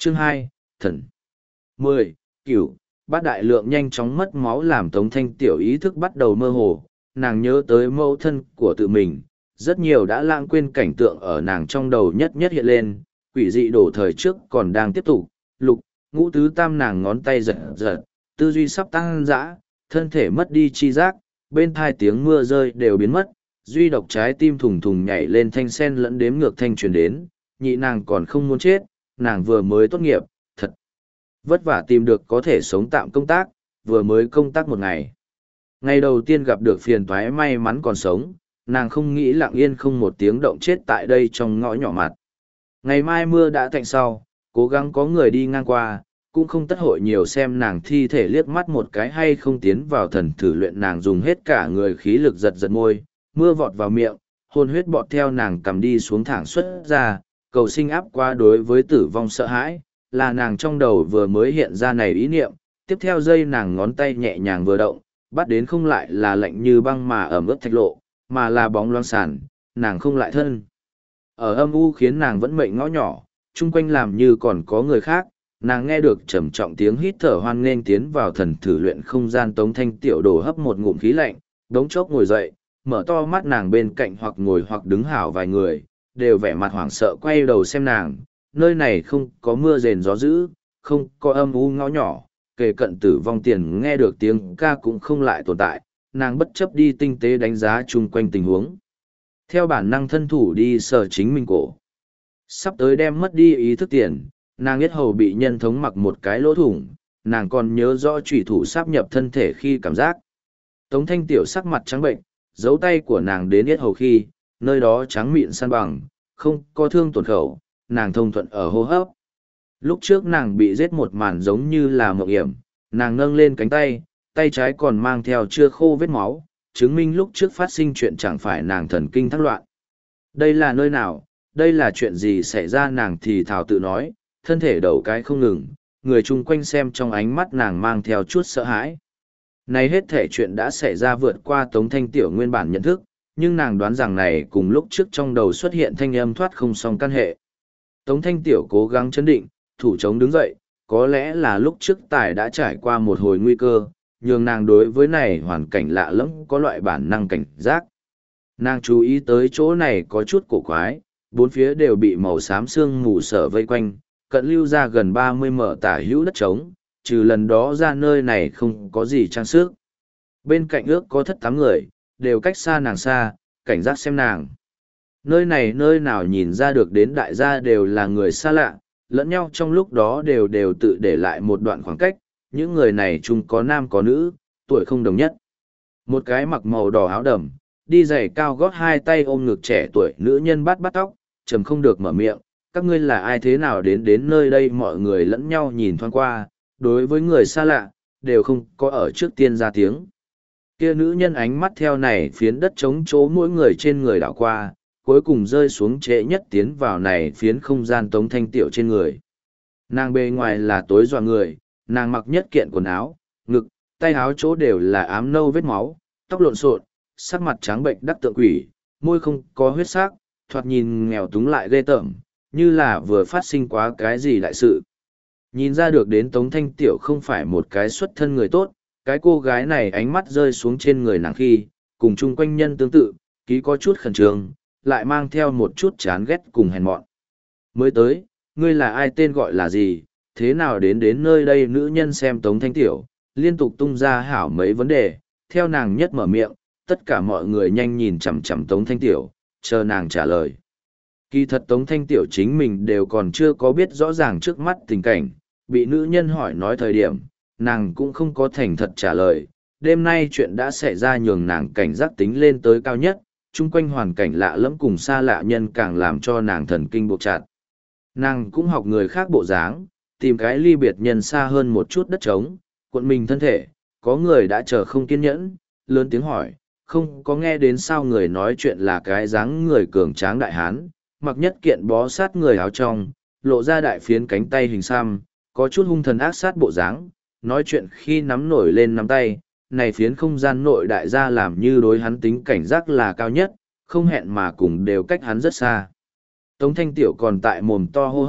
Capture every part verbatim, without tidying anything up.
Chương hai, Thần. Mười, Cửu, bát đại lượng nhanh chóng mất máu làm Tống Thanh Tiểu ý thức bắt đầu mơ hồ, nàng nhớ tới mẫu thân của tự mình, rất nhiều đã lãng quên cảnh tượng ở nàng trong đầu nhất nhất hiện lên, quỷ dị đổ thời trước còn đang tiếp tục, lục, ngũ tứ tam nàng ngón tay giật giật, tư duy sắp tăng dã, thân thể mất đi chi giác, bên thai tiếng mưa rơi đều biến mất, duy độc trái tim thùng thùng nhảy lên thanh sen lẫn đếm ngược thanh truyền đến, nhị nàng còn không muốn chết, nàng vừa mới tốt nghiệp, thật vất vả tìm được có thể sống tạm công tác, vừa mới công tác một ngày. Ngày đầu tiên gặp được phiền toái may mắn còn sống, nàng không nghĩ lặng yên không một tiếng động chết tại đây trong ngõ nhỏ mặt. Ngày mai mưa đã tạnh sau, cố gắng có người đi ngang qua, cũng không tất hội nhiều xem nàng thi thể liếc mắt một cái hay không tiến vào thần thử luyện nàng dùng hết cả người khí lực giật giật môi, mưa vọt vào miệng, hôn huyết bọt theo nàng cầm đi xuống thẳng xuất ra, cầu sinh áp qua đối với tử vong sợ hãi, là nàng trong đầu vừa mới hiện ra này ý niệm, tiếp theo giây nàng ngón tay nhẹ nhàng vừa động, bắt đến không lại là lạnh như băng mà ẩm ướt thạch lộ, mà là bóng loáng sàn, nàng không lại thân. Ở âm u khiến nàng vẫn mệnh ngõ nhỏ, chung quanh làm như còn có người khác, nàng nghe được trầm trọng tiếng hít thở hoan nghênh tiến vào thần thử luyện không gian. Tống Thanh Tiểu đổ hấp một ngụm khí lạnh, đống chốc ngồi dậy, mở to mắt nàng bên cạnh hoặc ngồi hoặc đứng hảo vài người, đều vẻ mặt hoảng sợ quay đầu xem nàng, nơi này không có mưa rền gió dữ, không có âm u ngõ nhỏ, kề cận tử vong tiền nghe được tiếng ca cũng không lại tồn tại, nàng bất chấp đi tinh tế đánh giá chung quanh tình huống. Theo bản năng thân thủ đi sờ chính mình cổ. Sắp tới đem mất đi ý thức tiền, nàng biết hầu bị nhân thống mặc một cái lỗ thủng, nàng còn nhớ rõ chủy thủ sáp nhập thân thể khi cảm giác. Tống Thanh Tiểu sắc mặt trắng bệnh, dấu tay của nàng đến yết hầu khi, nơi đó trắng mịn san bằng, không có thương tổn khẩu, nàng thông thuận ở hô hấp. Lúc trước nàng bị giết một màn giống như là mộng hiểm, nàng nâng lên cánh tay, tay trái còn mang theo chưa khô vết máu, chứng minh lúc trước phát sinh chuyện chẳng phải nàng thần kinh thắc loạn. Đây là nơi nào, đây là chuyện gì xảy ra, nàng thì thào tự nói, thân thể đầu cái không ngừng, người chung quanh xem trong ánh mắt nàng mang theo chút sợ hãi. Này hết thể chuyện đã xảy ra vượt qua Tống Thanh Tiểu nguyên bản nhận thức, nhưng nàng đoán rằng này cùng lúc trước trong đầu xuất hiện thanh âm thoát không song căn hệ. Tống Thanh Tiểu cố gắng chấn định, thủ chống đứng dậy, có lẽ là lúc trước tài đã trải qua một hồi nguy cơ, nhường nàng đối với này hoàn cảnh lạ lẫm có loại bản năng cảnh giác. Nàng chú ý tới chỗ này có chút cổ quái, bốn phía đều bị màu xám sương mù sở vây quanh, cận lưu ra gần ba mươi mở tả hữu đất trống, trừ lần đó ra nơi này không có gì trang sức. Bên cạnh ước có thất tám người, đều cách xa nàng xa, cảnh giác xem nàng. Nơi này nơi nào nhìn ra được đến đại gia đều là người xa lạ, lẫn nhau trong lúc đó đều đều tự để lại một đoạn khoảng cách, những người này chung có nam có nữ, tuổi không đồng nhất. Một cái mặc màu đỏ áo đầm, đi giày cao gót hai tay ôm ngực trẻ tuổi nữ nhân bắt bắt tóc, trầm không được mở miệng, các ngươi là ai thế nào đến đến nơi đây. Mọi người lẫn nhau nhìn thoáng qua, đối với người xa lạ, đều không có ở trước tiên ra tiếng. Kia nữ nhân ánh mắt theo này phiến đất trống chỗ mỗi người trên người đảo qua, cuối cùng rơi xuống trễ nhất tiến vào này phiến không gian Tống Thanh Tiểu trên người. Nàng bề ngoài là tối dọa người, nàng mặc nhất kiện quần áo, ngực, tay áo chỗ đều là ám nâu vết máu, tóc lộn xộn, sắc mặt trắng bệnh đắc tượng quỷ, môi không có huyết sắc, thoạt nhìn nghèo túng lại ghê tởm, như là vừa phát sinh quá cái gì đại sự. Nhìn ra được đến Tống Thanh Tiểu không phải một cái xuất thân người tốt, cái cô gái này ánh mắt rơi xuống trên người nàng khi, cùng chung quanh nhân tương tự, ký có chút khẩn trương, lại mang theo một chút chán ghét cùng hèn mọn. Mới tới, ngươi là ai, tên gọi là gì, thế nào đến đến nơi đây? Nữ nhân xem Tống Thanh Tiểu, liên tục tung ra hảo mấy vấn đề, theo nàng nhất mở miệng, tất cả mọi người nhanh nhìn chằm chằm Tống Thanh Tiểu, chờ nàng trả lời. Kỳ thật Tống Thanh Tiểu chính mình đều còn chưa có biết rõ ràng trước mắt tình cảnh, bị nữ nhân hỏi nói thời điểm, nàng cũng không có thành thật trả lời. Đêm nay chuyện đã xảy ra nhường nàng cảnh giác tính lên tới cao nhất, chung quanh hoàn cảnh lạ lẫm cùng xa lạ nhân càng làm cho nàng thần kinh buộc chặt. Nàng cũng học người khác bộ dáng, tìm cái ly biệt nhân xa hơn một chút đất trống, cuộn mình thân thể, có người đã chờ không kiên nhẫn, lớn tiếng hỏi, không có nghe đến sao? Người nói chuyện là cái dáng người cường tráng đại hán, mặc nhất kiện bó sát người áo trong, lộ ra đại phiến cánh tay hình xăm, có chút hung thần ác sát bộ dáng, nói chuyện khi nắm nổi lên nắm tay, này phiến không gian nội đại gia làm như đối hắn tính cảnh giác là cao nhất, không hẹn mà cùng đều cách hắn rất xa. Tống Thanh Tiểu còn tại mồm to hô hấp,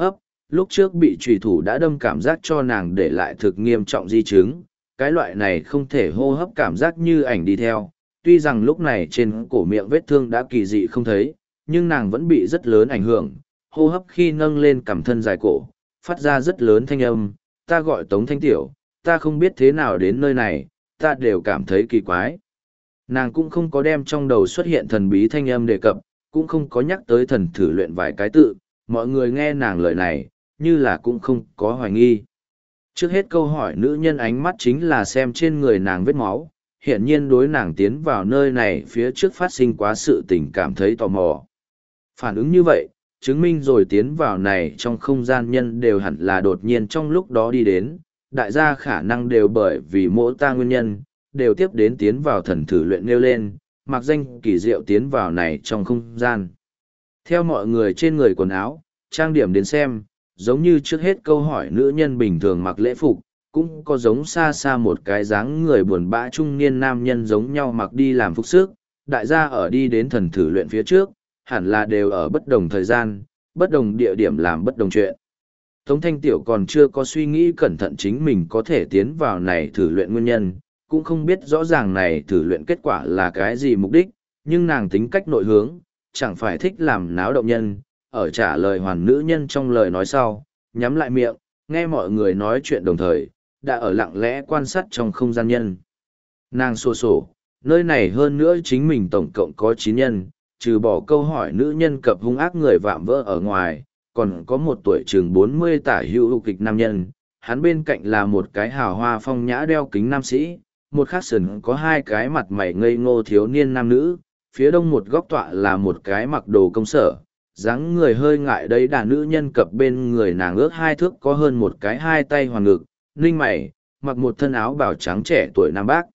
lúc trước bị trùy thủ đã đâm cảm giác cho nàng để lại thực nghiêm trọng di chứng, cái loại này không thể hô hấp cảm giác như ảnh đi theo, tuy rằng lúc này trên cổ miệng vết thương đã kỳ dị không thấy, nhưng nàng vẫn bị rất lớn ảnh hưởng, hô hấp khi nâng lên cằm thân dài cổ, phát ra rất lớn thanh âm, ta gọi Tống Thanh Tiểu, ta không biết thế nào đến nơi này, ta đều cảm thấy kỳ quái. Nàng cũng không có đem trong đầu xuất hiện thần bí thanh âm đề cập, cũng không có nhắc tới thần thử luyện vài cái tự, mọi người nghe nàng lời này, như là cũng không có hoài nghi. Trước hết câu hỏi nữ nhân ánh mắt chính là xem trên người nàng vết máu, hiển nhiên đối nàng tiến vào nơi này phía trước phát sinh quá sự tình cảm thấy tò mò. Phản ứng như vậy, chứng minh rồi tiến vào này trong không gian nhân đều hẳn là đột nhiên trong lúc đó đi đến, đại gia khả năng đều bởi vì mỗi ta nguyên nhân, đều tiếp đến tiến vào thần thử luyện nêu lên, mặc danh kỳ diệu tiến vào này trong không gian. Theo mọi người trên người quần áo, trang điểm đến xem, giống như trước hết câu hỏi nữ nhân bình thường mặc lễ phục, cũng có giống xa xa một cái dáng người buồn bã trung niên nam nhân giống nhau mặc đi làm phục sức, đại gia ở đi đến thần thử luyện phía trước, hẳn là đều ở bất đồng thời gian, bất đồng địa điểm làm bất đồng chuyện. Tống Thanh Tiểu còn chưa có suy nghĩ cẩn thận chính mình có thể tiến vào này thử luyện nguyên nhân, cũng không biết rõ ràng này thử luyện kết quả là cái gì mục đích, nhưng nàng tính cách nội hướng, chẳng phải thích làm náo động nhân, ở trả lời hoàn nữ nhân trong lời nói sau, nhắm lại miệng, nghe mọi người nói chuyện đồng thời, đã ở lặng lẽ quan sát trong không gian nhân. Nàng xô sổ, nơi này hơn nữa chính mình tổng cộng có chín nhân, trừ bỏ câu hỏi nữ nhân cập hung ác người vạm vỡ ở ngoài, còn có một tuổi chừng bốn mươi tả hữu hữu kịch nam nhân, hắn bên cạnh là một cái hào hoa phong nhã đeo kính nam sĩ, một khắc sườn có hai cái mặt mày ngây ngô thiếu niên nam nữ, phía đông một góc tọa là một cái mặc đồ công sở, dáng người hơi ngại đấy đàn nữ nhân cập bên người nàng ước hai thước có hơn một cái hai tay hoàn ngực, ninh mày, mặc một thân áo bào trắng trẻ tuổi nam bác.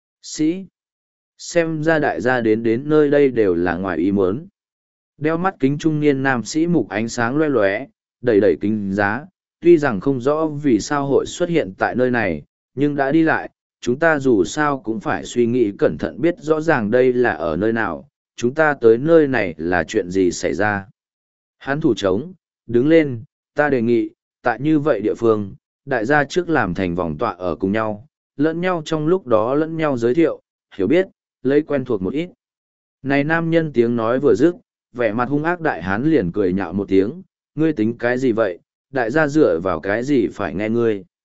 Sĩ! Xem ra đại gia đến đến nơi đây đều là ngoài ý muốn. Đeo mắt kính trung niên nam sĩ mục ánh sáng loe loé, đầy đầy kính giá, tuy rằng không rõ vì sao hội xuất hiện tại nơi này, nhưng đã đi lại, chúng ta dù sao cũng phải suy nghĩ cẩn thận biết rõ ràng đây là ở nơi nào, chúng ta tới nơi này là chuyện gì xảy ra. Hắn thủ trống, đứng lên, ta đề nghị, tại như vậy địa phương, đại gia trước làm thành vòng tọa ở cùng nhau, lẫn nhau trong lúc đó lẫn nhau giới thiệu, hiểu biết, lấy quen thuộc một ít. Này nam nhân tiếng nói vừa dứt, vẻ mặt hung ác đại hán liền cười nhạo một tiếng, ngươi tính cái gì vậy, đại gia dựa vào cái gì phải nghe ngươi.